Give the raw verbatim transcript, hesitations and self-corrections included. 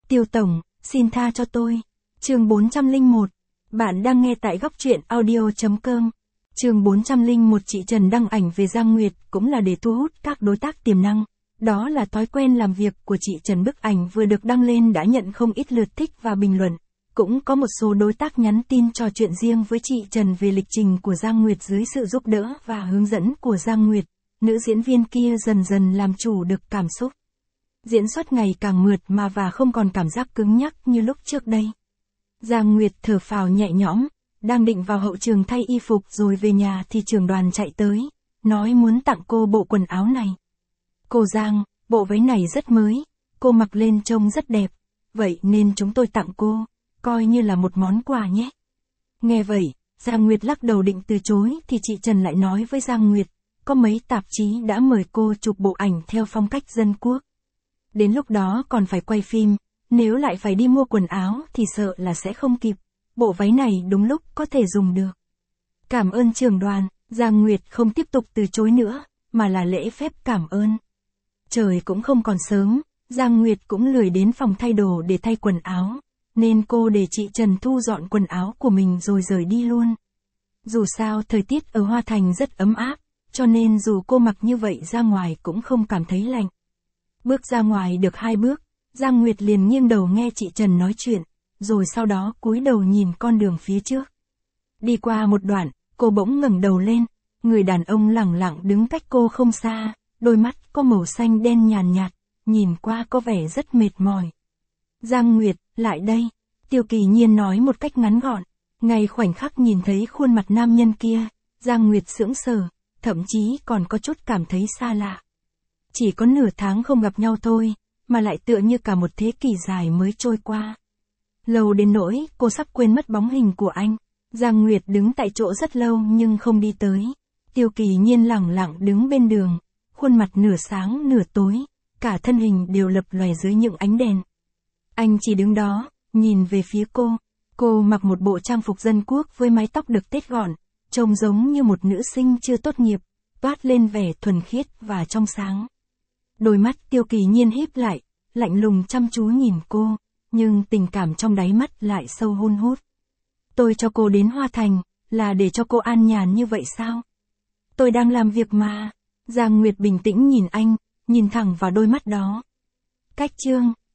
Tiêu Tổng, xin tha cho tôi. Chương bốn trăm lẻ một. Bạn đang nghe tại góc truyện audio chấm com. Chương bốn trăm lẻ một. Chị Trần đăng ảnh về Giang Nguyệt cũng là để thu hút các đối tác tiềm năng. Đó là thói quen làm việc của chị Trần. Bức ảnh vừa được đăng lên đã nhận không ít lượt thích và bình luận. Cũng có một số đối tác nhắn tin trò chuyện riêng với chị Trần về lịch trình của Giang Nguyệt dưới sự giúp đỡ và hướng dẫn của Giang Nguyệt. Nữ diễn viên kia dần dần làm chủ được cảm xúc. Diễn xuất ngày càng mượt mà và không còn cảm giác cứng nhắc như lúc trước đây. Giang Nguyệt thở phào nhẹ nhõm, đang định vào hậu trường thay y phục rồi về nhà thì trưởng đoàn chạy tới, nói muốn tặng cô bộ quần áo này. Cô Giang, bộ váy này rất mới, cô mặc lên trông rất đẹp, vậy nên chúng tôi tặng cô, coi như là một món quà nhé. Nghe vậy, Giang Nguyệt lắc đầu định từ chối thì chị Trần lại nói với Giang Nguyệt, có mấy tạp chí đã mời cô chụp bộ ảnh theo phong cách dân quốc. Đến lúc đó còn phải quay phim, nếu lại phải đi mua quần áo thì sợ là sẽ không kịp, bộ váy này đúng lúc có thể dùng được. Cảm ơn trưởng đoàn, Giang Nguyệt không tiếp tục từ chối nữa, mà là lễ phép cảm ơn. Trời cũng không còn sớm, Giang Nguyệt cũng lười đến phòng thay đồ để thay quần áo, nên cô để chị Trần thu dọn quần áo của mình rồi rời đi luôn. Dù sao thời tiết ở Hoa Thành rất ấm áp, cho nên dù cô mặc như vậy ra ngoài cũng không cảm thấy lạnh. Bước ra ngoài được hai bước, Giang Nguyệt liền nghiêng đầu nghe chị Trần nói chuyện, rồi sau đó cúi đầu nhìn con đường phía trước. Đi qua một đoạn, cô bỗng ngẩng đầu lên, người đàn ông lẳng lặng đứng cách cô không xa, đôi mắt có màu xanh đen nhàn nhạt, nhìn qua có vẻ rất mệt mỏi. Giang Nguyệt, lại đây, Tiêu Kỳ Nhiên nói một cách ngắn gọn. Ngay khoảnh khắc nhìn thấy khuôn mặt nam nhân kia, Giang Nguyệt sững sờ, thậm chí còn có chút cảm thấy xa lạ. Chỉ có nửa tháng không gặp nhau thôi, mà lại tựa như cả một thế kỷ dài mới trôi qua. Lâu đến nỗi cô sắp quên mất bóng hình của anh. Giang Nguyệt đứng tại chỗ rất lâu nhưng không đi tới. Tiêu Kỳ Nhiên lẳng lặng đứng bên đường, khuôn mặt nửa sáng nửa tối, cả thân hình đều lập lòe dưới những ánh đèn. Anh chỉ đứng đó, nhìn về phía cô. Cô mặc một bộ trang phục dân quốc với mái tóc được tết gọn, trông giống như một nữ sinh chưa tốt nghiệp, toát lên vẻ thuần khiết và trong sáng. Đôi mắt Tiêu Kỳ Nhiên híp lại, lạnh lùng chăm chú nhìn cô, nhưng tình cảm trong đáy mắt lại sâu hun hút. Tôi cho cô đến Hoa Thành, là để cho cô an nhàn như vậy sao? Tôi đang làm việc mà. Giang Nguyệt bình tĩnh nhìn anh, nhìn thẳng vào đôi mắt đó. Cách chương